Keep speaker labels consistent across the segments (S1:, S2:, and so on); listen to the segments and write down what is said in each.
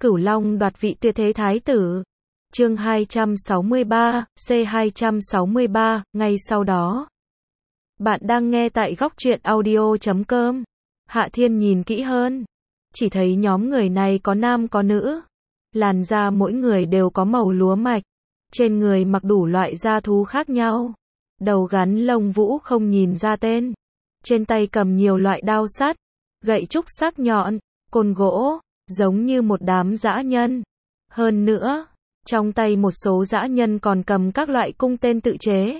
S1: Cửu Long đoạt vị tuyệt thế thái tử. Chương 263, C263, ngay sau đó. Bạn đang nghe tại góc truyện audio.com. Hạ Thiên nhìn kỹ hơn, chỉ thấy nhóm người này có nam có nữ. Làn da mỗi người đều có màu lúa mạch, trên người mặc đủ loại da thú khác nhau. Đầu gắn lông vũ không nhìn ra tên. Trên tay cầm nhiều loại đao sắt, gậy trúc sắc nhọn, côn gỗ, giống như một đám dã nhân. Hơn nữa, trong tay một số dã nhân còn cầm các loại cung tên tự chế.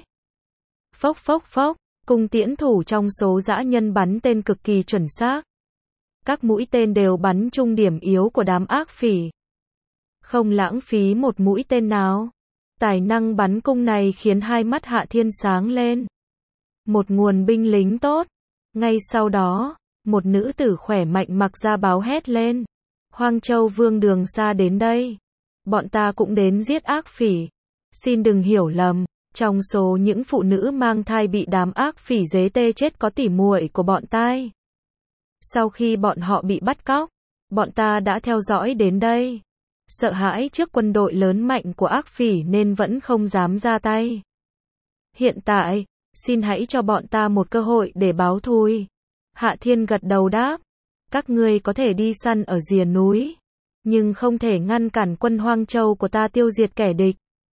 S1: Phốc phốc phốc, cung tiễn thủ trong số dã nhân bắn tên cực kỳ chuẩn xác. Các mũi tên đều bắn trúng điểm yếu của đám ác phỉ, không lãng phí một mũi tên nào. Tài năng bắn cung này khiến hai mắt Hạ Thiên sáng lên. Một nguồn binh lính tốt. Ngay sau đó, một nữ tử khỏe mạnh mặc da báo hét lên. Hoang Châu Vương Đường Sa đến đây. Bọn ta cũng đến giết ác phỉ. Xin đừng hiểu lầm, trong số những phụ nữ mang thai bị đám ác phỉ giết tê chết có tỉ muội của bọn tai. Sau khi bọn họ bị bắt cóc, bọn ta đã theo dõi đến đây. Sợ hãi trước quân đội lớn mạnh của ác phỉ nên vẫn không dám ra tay. Hiện tại, xin hãy cho bọn ta một cơ hội để báo thù. Hạ Thiên gật đầu đáp. Các ngươi có thể đi săn ở rìa núi, nhưng không thể ngăn cản quân Hoang Châu của ta tiêu diệt kẻ địch.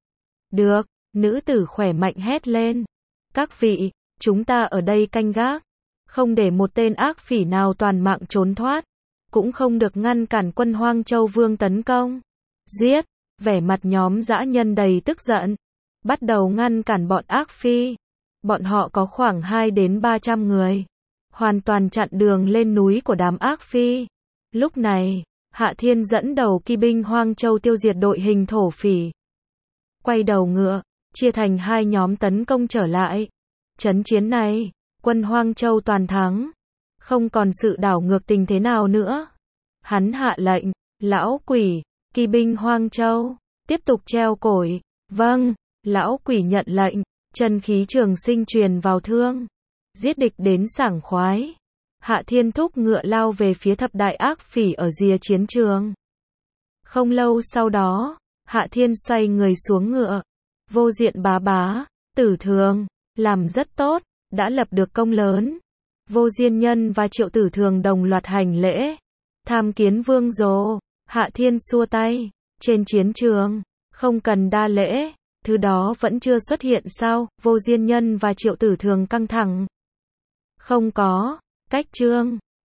S1: Được, nữ tử khỏe mạnh hét lên. Các vị, chúng ta ở đây canh gác, không để một tên ác phỉ nào toàn mạng trốn thoát, cũng không được ngăn cản quân Hoang Châu Vương tấn công. Giết, vẻ mặt nhóm dã nhân đầy tức giận, bắt đầu ngăn cản bọn ác phi. Bọn họ có khoảng 2 đến 300 người, hoàn toàn chặn đường lên núi của đám ác phi. Lúc này, Hạ Thiên dẫn đầu kỵ binh Hoang Châu tiêu diệt đội hình thổ phỉ. Quay đầu ngựa, chia thành hai nhóm tấn công trở lại. Trận chiến này, quân Hoang Châu toàn thắng, không còn sự đảo ngược tình thế nào nữa. Hắn hạ lệnh, lão quỷ, kỵ binh Hoang Châu, tiếp tục treo cổi. Vâng, lão quỷ nhận lệnh, chân khí trường sinh truyền vào thương. Giết địch đến sảng khoái. Hạ Thiên thúc ngựa lao về phía thập đại ác phỉ ở rìa chiến trường. Không lâu sau đó, Hạ Thiên xoay người xuống ngựa. Vô Diện bá bá, Tử Thường, làm rất tốt, đã lập được công lớn. Vô Diên Nhân và Triệu Tử Thường đồng loạt hành lễ. Tham kiến vương rồ. Hạ Thiên xua tay. Trên chiến trường, không cần đa lễ. Thứ đó vẫn chưa xuất hiện sao? Vô Diên Nhân và Triệu Tử Thường căng thẳng. Không có, cách trương.